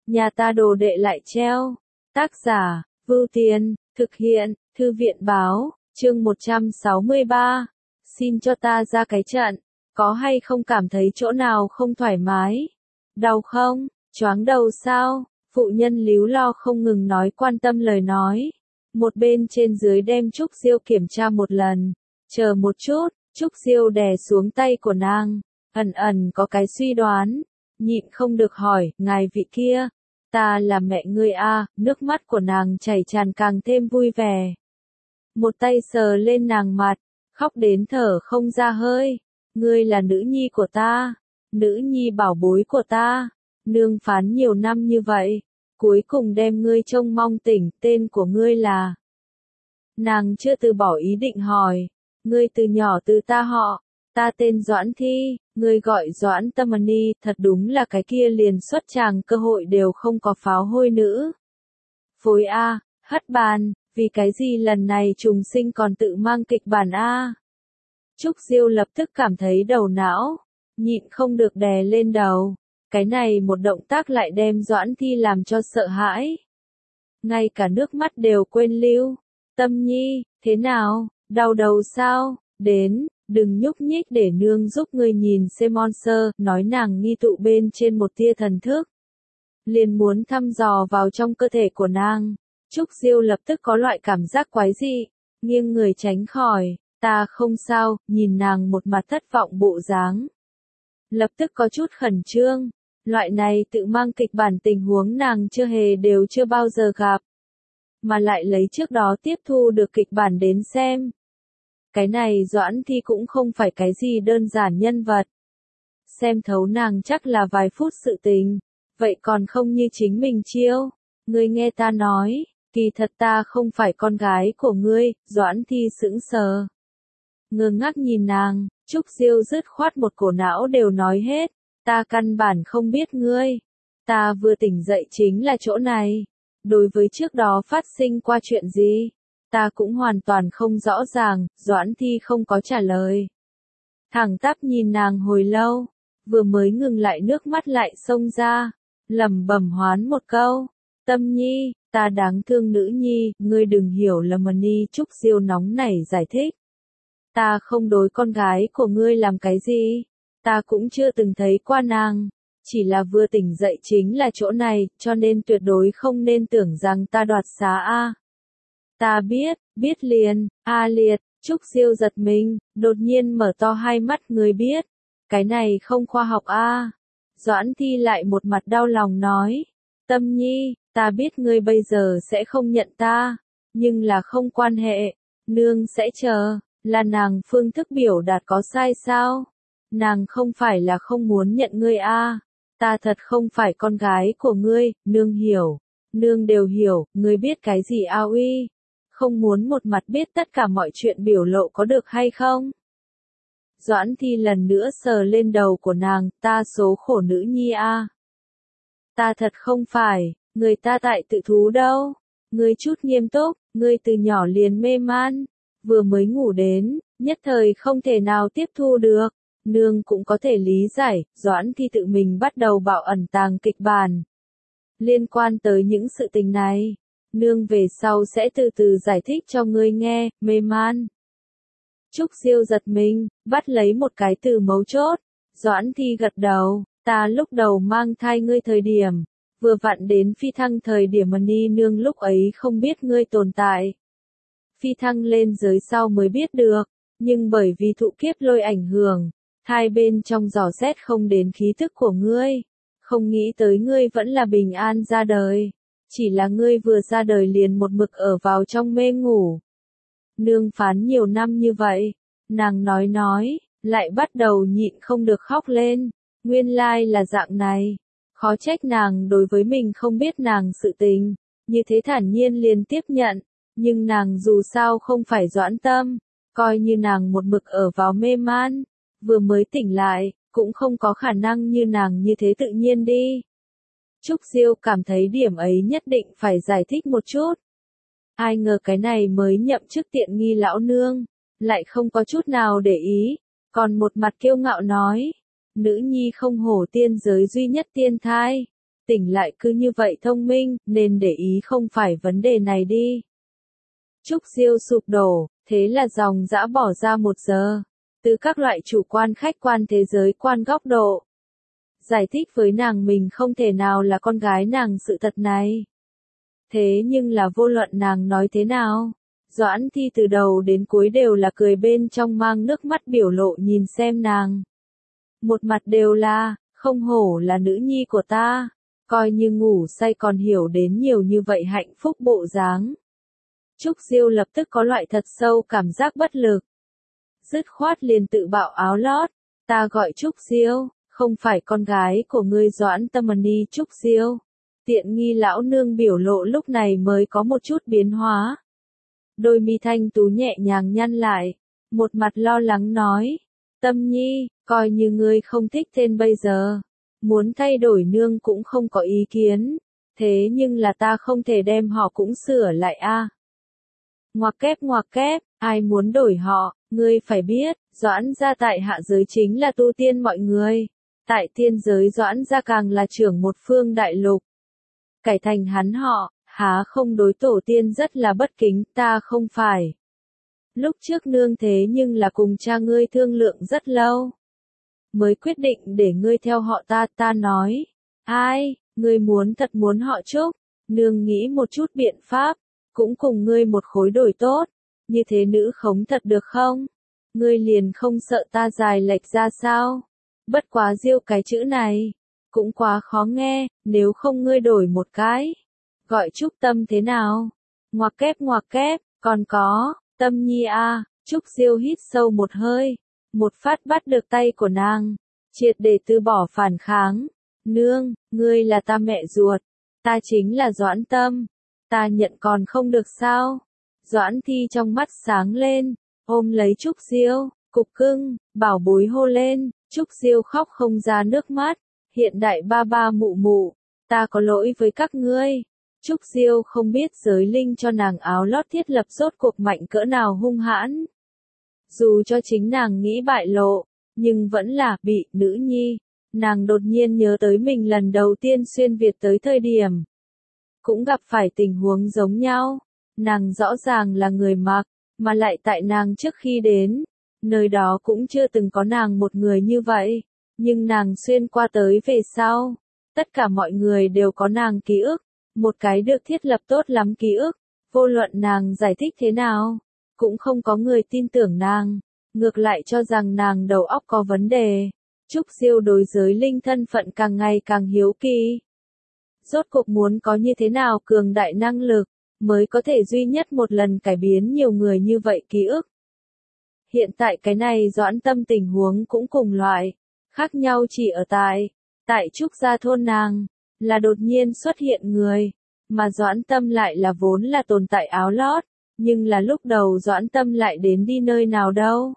nhà ta đồ đệ lại treo. Tác giả, Vưu Tiền, thực hiện, Thư viện báo, chương 163. Xin cho ta ra cái trận, có hay không cảm thấy chỗ nào không thoải mái? Đau không? Choáng đầu sao? Phụ nhân líu lo không ngừng nói quan tâm lời nói. Một bên trên dưới đem Trúc Diêu kiểm tra một lần. Chờ một chút, Trúc Diêu đè xuống tay của nàng. Ẩn ẩn có cái suy đoán. Nhịn không được hỏi, ngài vị kia. Ta là mẹ ngươi a, nước mắt của nàng chảy tràn càng thêm vui vẻ. Một tay sờ lên nàng mặt, khóc đến thở không ra hơi. Ngươi là nữ nhi của ta, nữ nhi bảo bối của ta. Nương phán nhiều năm như vậy, cuối cùng đem ngươi trông mong tỉnh, tên của ngươi là. Nàng chưa từ bỏ ý định hỏi, ngươi từ nhỏ từ ta họ, ta tên Doãn Thi, ngươi gọi Doãn Tâm Ni, thật đúng là cái kia liền xuất tràng cơ hội đều không có pháo hôi nữ. Phối A, hất bàn, vì cái gì lần này trùng sinh còn tự mang kịch bản A. Trúc Diêu lập tức cảm thấy đầu não, nhịn không được đè lên đầu. Cái này một động tác lại đem Doãn Thi làm cho sợ hãi. Ngay cả nước mắt đều quên lưu. Tâm Nhi, thế nào, đau đầu sao? Đến, đừng nhúc nhích để nương giúp ngươi nhìn xem monster, nói nàng nghi tụ bên trên một tia thần thức. Liền muốn thăm dò vào trong cơ thể của nàng. Trúc Diêu lập tức có loại cảm giác quái dị, nghiêng người tránh khỏi. Ta không sao, nhìn nàng một mặt thất vọng bộ dáng. Lập tức có chút khẩn trương. Loại này tự mang kịch bản tình huống nàng chưa bao giờ gặp. Mà lại lấy trước đó tiếp thu được kịch bản đến xem. Cái này Doãn Thi cũng không phải cái gì đơn giản nhân vật. Xem thấu nàng chắc là vài phút sự tình. Vậy còn không như chính mình chiêu. Ngươi nghe ta nói, kỳ thật ta không phải con gái của ngươi. Doãn Thi sững sờ. Ngơ ngác nhìn nàng, Trúc Diêu dứt khoát một cổ não đều nói hết. Ta căn bản không biết ngươi. Ta vừa tỉnh dậy chính là chỗ này. Đối với trước đó phát sinh qua chuyện gì, ta cũng hoàn toàn không rõ ràng. Doãn Thi không có trả lời. Thẳng tắp nhìn nàng hồi lâu, vừa mới ngừng lại nước mắt lại xông ra, lẩm bẩm hoán một câu. Tâm Nhi, ta đáng thương nữ nhi, ngươi đừng hiểu lầm Ni. Trúc Diêu nóng nảy giải thích. Ta không đối con gái của ngươi làm cái gì. Ta cũng chưa từng thấy qua nàng, chỉ là vừa tỉnh dậy chính là chỗ này, cho nên tuyệt đối không nên tưởng rằng ta đoạt xá A. Ta biết liền, A liệt. Trúc Diêu giật mình, đột nhiên mở to hai mắt. Người biết, cái này không khoa học A. Doãn Thi lại một mặt đau lòng nói, Tâm Nhi, ta biết ngươi bây giờ sẽ không nhận ta, nhưng là không quan hệ, nương sẽ chờ. Là nàng phương thức biểu đạt có sai sao? Nàng không phải là không muốn nhận ngươi a. Ta thật không phải con gái của ngươi, nương hiểu. Nương đều hiểu, ngươi biết cái gì a uy. Không muốn một mặt biết tất cả mọi chuyện biểu lộ có được hay không? Doãn Thi lần nữa sờ lên đầu của nàng, ta số khổ nữ nhi a. Ta thật không phải, người ta tại tự thú đâu. Ngươi chút nghiêm túc, ngươi từ nhỏ liền mê man. Vừa mới ngủ đến, nhất thời không thể nào tiếp thu được. Nương cũng có thể lý giải, Doãn Thi tự mình bắt đầu bảo ẩn tàng kịch bản. Liên quan tới những sự tình này, nương về sau sẽ từ từ giải thích cho ngươi nghe. Mê man. Trúc Diêu giật mình, bắt lấy một cái từ mấu chốt. Doãn Thi gật đầu, ta lúc đầu mang thai ngươi thời điểm, vừa vặn đến phi thăng thời điểm Ni nương lúc ấy không biết ngươi tồn tại. Phi thăng lên giới sau mới biết được, nhưng bởi vì thụ kiếp lôi ảnh hưởng, hai bên trong dò xét không đến khí thức của ngươi, không nghĩ tới ngươi vẫn là bình an ra đời, chỉ là ngươi vừa ra đời liền một mực ở vào trong mê ngủ. Nương phán nhiều năm như vậy, nàng nói, lại bắt đầu nhịn không được khóc lên, nguyên lai là dạng này, khó trách nàng đối với mình không biết nàng sự tình, như thế thản nhiên liền tiếp nhận. Nhưng nàng dù sao không phải Doãn Tâm, coi như nàng một mực ở vào mê man, vừa mới tỉnh lại, cũng không có khả năng như nàng như thế tự nhiên đi. Trúc Diêu cảm thấy điểm ấy nhất định phải giải thích một chút. Ai ngờ cái này mới nhậm chức tiện nghi lão nương, lại không có chút nào để ý, còn một mặt kiêu ngạo nói, nữ nhi không hổ tiên giới duy nhất tiên thai, tỉnh lại cứ như vậy thông minh, nên để ý không phải vấn đề này đi. Trúc Diêu sụp đổ, thế là dòng dã bỏ ra 1 giờ. Từ các loại chủ quan khách quan thế giới quan góc độ. Giải thích với nàng mình không thể nào là con gái nàng sự thật này. Thế nhưng là vô luận nàng nói thế nào, Doãn Thi từ đầu đến cuối đều là cười bên trong mang nước mắt biểu lộ nhìn xem nàng. Một mặt đều là, không hổ là nữ nhi của ta, coi như ngủ say còn hiểu đến nhiều như vậy hạnh phúc bộ dáng. Trúc Diêu lập tức có loại thật sâu cảm giác bất lực. Dứt khoát liền tự bạo áo lót, ta gọi Trúc Diêu, không phải con gái của ngươi Doãn Tâm-ni Trúc Diêu. Tiện nghi lão nương biểu lộ lúc này mới có một chút biến hóa. Đôi mi thanh tú nhẹ nhàng nhăn lại, một mặt lo lắng nói, Tâm Nhi, coi như ngươi không thích tên bây giờ, muốn thay đổi nương cũng không có ý kiến, thế nhưng là ta không thể đem họ cũng sửa lại a. Ngoặc kép, ai muốn đổi họ, ngươi phải biết, Doãn gia tại hạ giới chính là tu tiên mọi người, tại tiên giới Doãn gia càng là trưởng một phương đại lục. Cải thành hắn họ, há không đối tổ tiên rất là bất kính, ta không phải. Lúc trước nương thế nhưng là cùng cha ngươi thương lượng rất lâu. Mới quyết định để ngươi theo họ ta nói. Ai, ngươi thật muốn họ Trúc, nương nghĩ một chút biện pháp, cũng cùng ngươi một khối đổi tốt, như thế nữ khống thật được không? Ngươi liền không sợ ta dài lệch ra sao? Bất quá Diêu cái chữ này, cũng quá khó nghe, nếu không ngươi đổi một cái. Gọi Trúc Tâm thế nào? Ngoặc kép, còn có, Tâm Nhi a. Trúc Diêu hít sâu một hơi, một phát bắt được tay của nàng, triệt để từ bỏ phản kháng. Nương, ngươi là ta mẹ ruột, ta chính là Doãn Tâm, ta nhận còn không được sao? Doãn Thi trong mắt sáng lên, ôm lấy Trúc Diêu, cục cưng, bảo bối hô lên. Trúc Diêu khóc không ra nước mắt, hiện đại ba ba mụ mụ, ta có lỗi với các ngươi. Trúc Diêu không biết giới linh cho nàng áo lót thiết lập rốt cuộc mạnh cỡ nào hung hãn. Dù cho chính nàng nghĩ bại lộ, nhưng vẫn là bị nữ nhi. Nàng đột nhiên nhớ tới mình lần đầu tiên xuyên Việt tới thời điểm. Cũng gặp phải tình huống giống nhau. Nàng rõ ràng là người mặc, mà lại tại nàng trước khi đến. Nơi đó cũng chưa từng có nàng một người như vậy. Nhưng nàng xuyên qua tới về sau. Tất cả mọi người đều có nàng ký ức. Một cái được thiết lập tốt lắm ký ức. Vô luận nàng giải thích thế nào. Cũng không có người tin tưởng nàng. Ngược lại cho rằng nàng đầu óc có vấn đề. Trúc Diêu đối giới linh thân phận càng ngày càng hiếu kỳ. Rốt cuộc muốn có như thế nào cường đại năng lực, mới có thể duy nhất một lần cải biến nhiều người như vậy ký ức. Hiện tại cái này Doãn Tâm tình huống cũng cùng loại, khác nhau chỉ ở tại Trúc gia thôn nàng, là đột nhiên xuất hiện người, mà Doãn Tâm lại là vốn là tồn tại áo lót, nhưng là lúc đầu Doãn Tâm lại đến đi nơi nào đâu.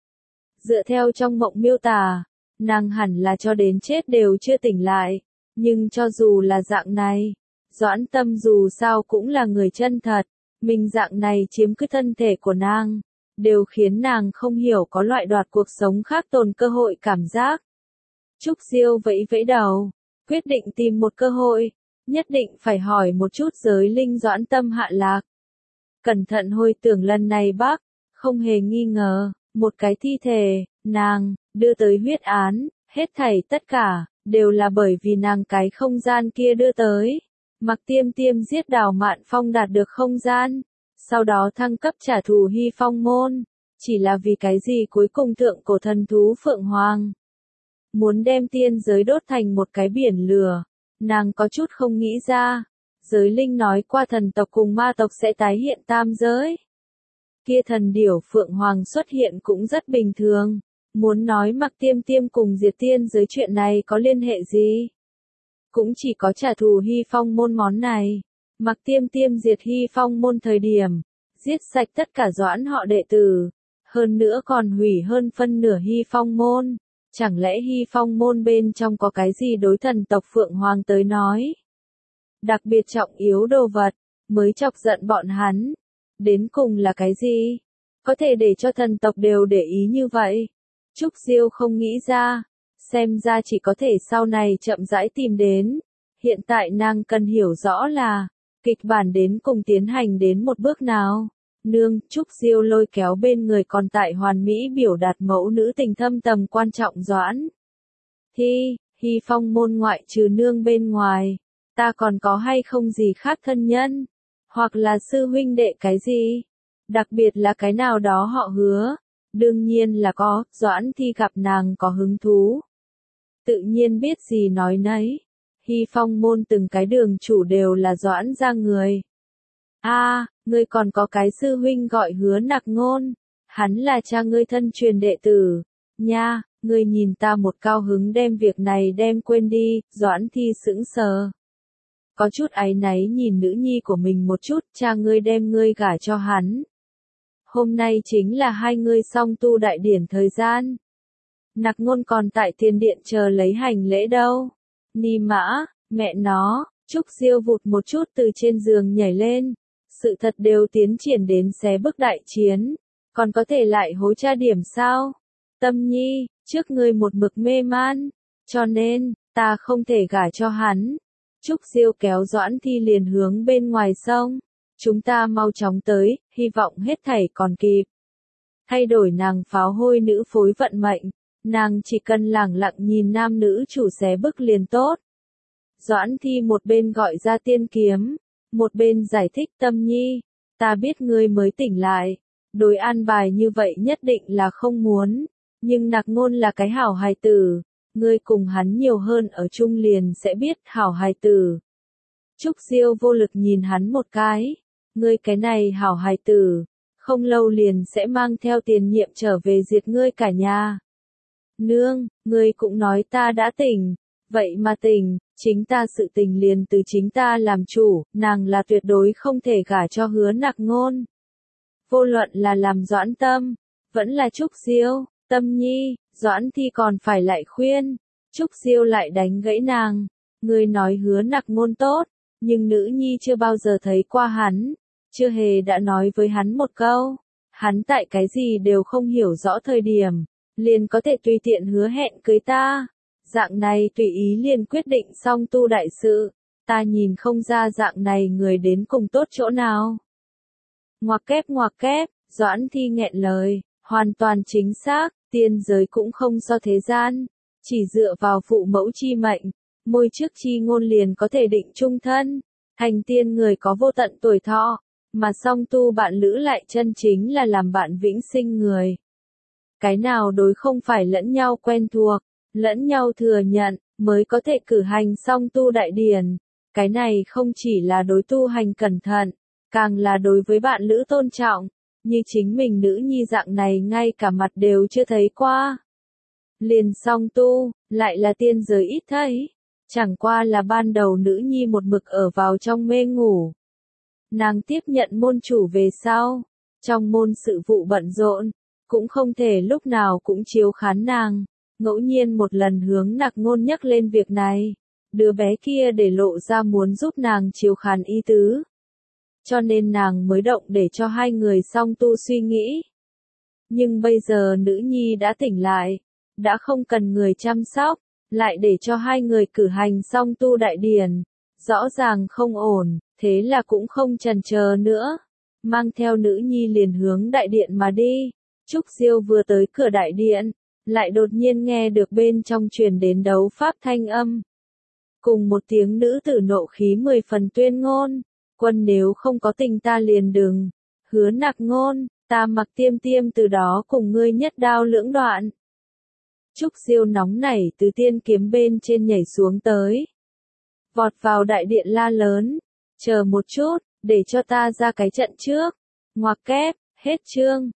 Dựa theo trong mộng miêu tả, nàng hẳn là cho đến chết đều chưa tỉnh lại, nhưng cho dù là dạng này, Doãn Tâm dù sao cũng là người chân thật, mình dạng này chiếm cứ thân thể của nàng, đều khiến nàng không hiểu có loại đoạt cuộc sống khác tồn cơ hội cảm giác. Trúc Diêu vẫy vẫy đầu, quyết định tìm một cơ hội, nhất định phải hỏi một chút giới linh Doãn Tâm hạ lạc. Cẩn thận hồi tưởng lần này bác, không hề nghi ngờ, một cái thi thể, nàng, đưa tới huyết án, hết thảy tất cả, đều là bởi vì nàng cái không gian kia đưa tới. Mặc Tiêm Tiêm giết Đào Mạn Phong đạt được không gian, sau đó thăng cấp trả thù Hy Phong môn, chỉ là vì cái gì cuối cùng thượng cổ thần thú Phượng Hoàng. Muốn đem tiên giới đốt thành một cái biển lửa, nàng có chút không nghĩ ra. Giới linh nói qua thần tộc cùng ma tộc sẽ tái hiện tam giới. Kia thần điểu Phượng Hoàng xuất hiện cũng rất bình thường. Muốn nói Mặc Tiêm Tiêm cùng diệt tiên giới chuyện này có liên hệ gì? Cũng chỉ có trả thù Hy Phong môn món này. Mặc Tiêm Tiêm diệt Hy Phong môn thời điểm, giết sạch tất cả Doãn họ đệ tử. Hơn nữa còn hủy hơn phân nửa Hy Phong môn. Chẳng lẽ Hy Phong môn bên trong có cái gì đối thần tộc Phượng Hoàng tới nói? Đặc biệt trọng yếu đồ vật, mới chọc giận bọn hắn. Đến cùng là cái gì? Có thể để cho thần tộc đều để ý như vậy? Trúc Diêu không nghĩ ra, xem ra chỉ có thể sau này chậm rãi tìm đến. Hiện tại nàng cần hiểu rõ là, kịch bản đến cùng tiến hành đến một bước nào. Nương, Trúc Diêu lôi kéo bên người còn tại hoàn mỹ biểu đạt mẫu nữ tình thâm tầm quan trọng Doãn Thi, Hy Phong môn ngoại trừ nương bên ngoài, ta còn có hay không gì khác thân nhân, hoặc là sư huynh đệ cái gì, đặc biệt là cái nào đó họ Hứa, đương nhiên là có. Doãn Thi gặp nàng có hứng thú, tự nhiên biết gì nói nấy. Hy Phong môn từng cái đường chủ đều là Doãn gia người. Ngươi còn có cái sư huynh gọi Hứa Nặc Ngôn, hắn là cha ngươi thân truyền đệ tử, nha. Ngươi nhìn ta một cao hứng đem việc này đem quên đi. Doãn Thi sững sờ, có chút áy náy nhìn nữ nhi của mình một chút. Cha ngươi đem ngươi gả cho hắn, hôm nay chính là hai ngươi song tu đại điển thời gian. Nặc Ngôn còn tại tiền điện chờ lấy hành lễ đâu. Ni mã, mẹ nó. Trúc Diêu vụt một chút từ trên giường nhảy lên. Sự thật đều tiến triển đến xé bức đại chiến, còn có thể lại hối cha điểm sao? Tâm Nhi, trước ngươi một mực mê man, cho nên, ta không thể gả cho hắn. Trúc Diêu kéo Doãn Thi liền hướng bên ngoài sông. Chúng ta mau chóng tới, hy vọng hết thảy còn kịp. Thay đổi nàng pháo hôi nữ phối vận mệnh, nàng chỉ cần lẳng lặng nhìn nam nữ chủ xé bức liền tốt. Doãn Thi một bên gọi ra tiên kiếm, một bên giải thích. Tâm Nhi, ta biết ngươi mới tỉnh lại, đối an bài như vậy nhất định là không muốn, nhưng Nặc Ngôn là cái hảo hài tử, ngươi cùng hắn nhiều hơn ở chung liền sẽ biết hảo hài tử. Trúc Diêu vô lực nhìn hắn một cái, ngươi cái này hảo hài tử, không lâu liền sẽ mang theo tiền nhiệm trở về diệt ngươi cả nhà. Nương, ngươi cũng nói ta đã tỉnh, vậy mà tỉnh, chính ta sự tình liền từ chính ta làm chủ, nàng là tuyệt đối không thể gả cho Hứa Nặc Ngôn. Vô luận là làm Doãn Tâm, vẫn là Trúc Diêu. Tâm Nhi, Doãn Thi còn phải lại khuyên. Trúc Diêu lại đánh gãy nàng. Ngươi nói Hứa Nặc Ngôn tốt, nhưng nữ nhi chưa bao giờ thấy qua hắn, chưa hề đã nói với hắn một câu. Hắn tại cái gì đều không hiểu rõ thời điểm, liền có thể tùy tiện hứa hẹn cưới ta. Dạng này tùy ý liền quyết định song tu đại sự, ta nhìn không ra dạng này người đến cùng tốt chỗ nào. Ngoặc kép, Doãn Thi nghẹn lời, hoàn toàn chính xác, tiên giới cũng không so thế gian, chỉ dựa vào phụ mẫu chi mệnh, môi trước chi ngôn liền có thể định chung thân, thành tiên người có vô tận tuổi thọ, mà song tu bạn lữ lại chân chính là làm bạn vĩnh sinh người. Cái nào đối không phải lẫn nhau quen thuộc, lẫn nhau thừa nhận, mới có thể cử hành song tu đại điển. Cái này không chỉ là đối tu hành cẩn thận, càng là đối với bạn lữ tôn trọng, như chính mình nữ nhi dạng này ngay cả mặt đều chưa thấy qua. Liền song tu, lại là tiên giới ít thấy, chẳng qua là ban đầu nữ nhi một mực ở vào trong mê ngủ. Nàng tiếp nhận môn chủ về sau, trong môn sự vụ bận rộn, cũng không thể lúc nào cũng chiếu khán nàng. Ngẫu nhiên một lần hướng Nặc Ngôn nhắc lên việc này, đứa bé kia để lộ ra muốn giúp nàng chiếu khán ý tứ. Cho nên nàng mới động để cho hai người song tu suy nghĩ. Nhưng bây giờ nữ nhi đã tỉnh lại, đã không cần người chăm sóc, lại để cho hai người cử hành song tu đại điển. Rõ ràng không ổn, thế là cũng không chần chờ nữa. Mang theo nữ nhi liền hướng đại điện mà đi. Trúc Diêu vừa tới cửa đại điện, lại đột nhiên nghe được bên trong truyền đến đấu pháp thanh âm. Cùng một tiếng nữ tử nộ khí 10 phần tuyên ngôn, quân nếu không có tình ta liền đừng. Hứa Nặc Ngôn, ta mặc tiêm tiêm từ đó cùng ngươi nhất đao lưỡng đoạn. Trúc Diêu nóng nảy từ tiên kiếm bên trên nhảy xuống tới. Vọt vào đại điện la lớn, chờ một chút, để cho ta ra cái trận trước. Ngoặc kép, hết chương.